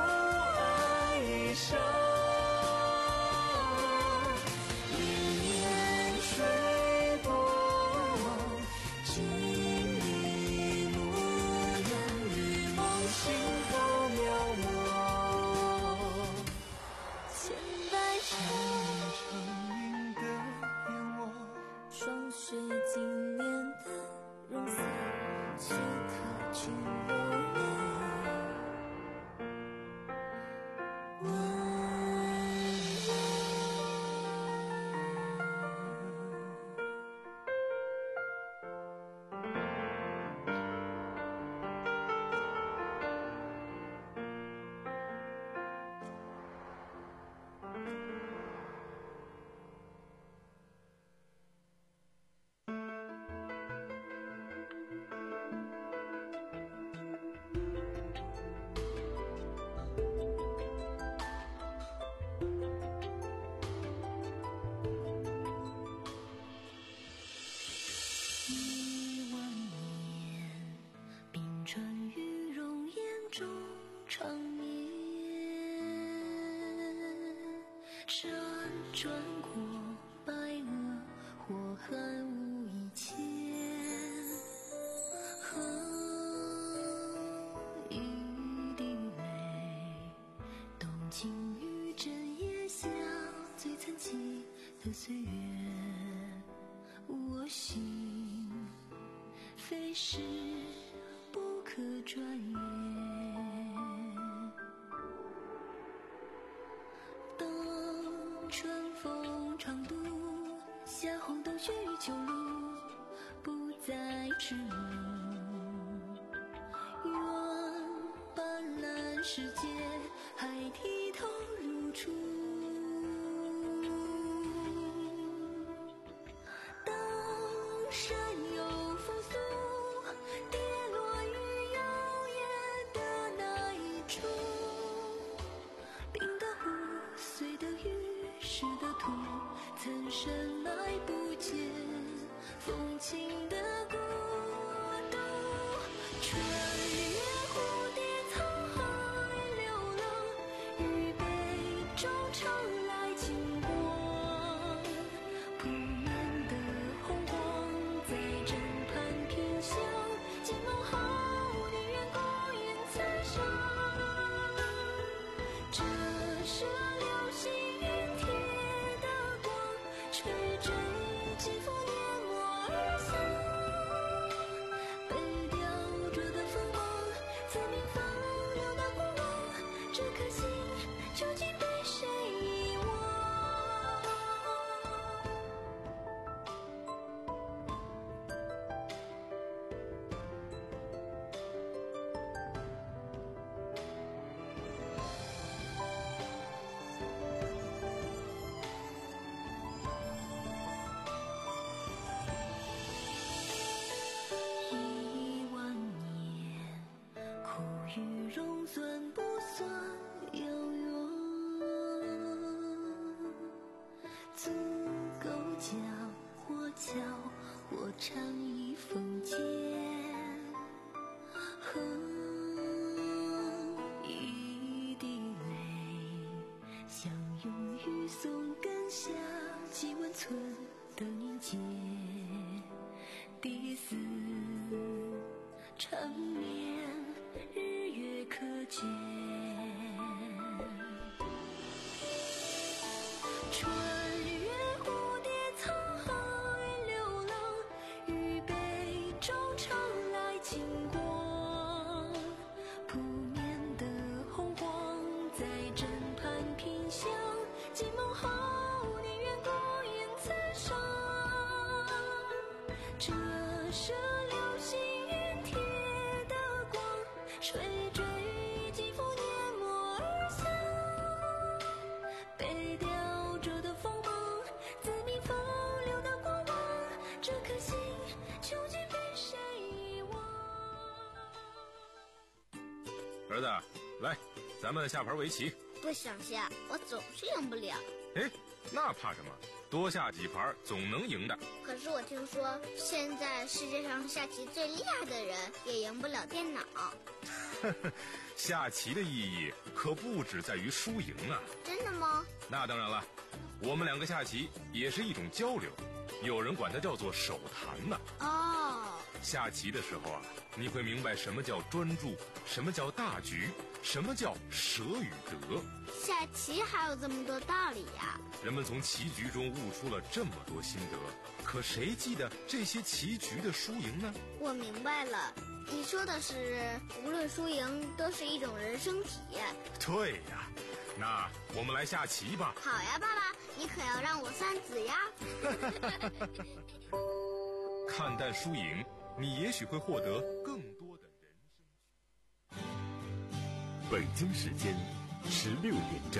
辗转过白鹅，火寒无一牵。呵，一滴泪，动情于整夜下最曾记的岁月。我心非是不可转移。春风长度，夏黄冬雪与秋露，不再迟暮。愿斑斓世界，还剔透如初。当山有风速，跌落于遥远的那一处，冰的湖，碎的雨，湿的土，曾深来不见风情的孤独。穿越蝴蝶沧海流浪，于杯中常来经过。扑面的红光在枕畔飘香，惊梦后宁愿过云层上。这是流星云贴的光，垂坠肌肤淹没而下。被雕琢的风光，自命风流的过往，这颗心究竟被谁遗忘？一万年，苦与荣算不算遥远？足够将我敲，我缠一封笺。呵，一滴泪，相拥于松根下，几温存的凝结。第四缠绵，日月可见。穿越蝴蝶沧海流浪，于杯中常来经过。扑面的红光在枕畔飘香，惊梦后宁愿过云层上。这是流星云贴的光，垂坠肌肤淹没而下。被雕琢的锋芒，自命风流的过往，这颗心究竟被谁遗忘？ 儿子，来，咱们下盘围棋。 不想下，我总是赢不了。 哎，那怕什么？多下几盘总能赢的。 可是我听说，现在世界上下棋最厉害的人也赢不了电脑。 下棋的意义可不只在于输赢啊。 真的吗？ 那当然了，我们两个下棋也是一种交流，有人管它叫做手谈呢。 哦， 下棋的时候啊，你会明白什么叫专注，什么叫大局，什么叫舍与得。 下棋还有这么多道理呀！ 人们从棋局中悟出了这么多心得，可谁记得这些棋局的输赢呢？ 我明白了，你说的是无论输赢都是一种人生体验。 对呀， 那我们来下棋吧。 好呀，爸爸，你可要让我算子呀。 看淡输赢，你也许会获得更多的人生。 北京时间十六点整。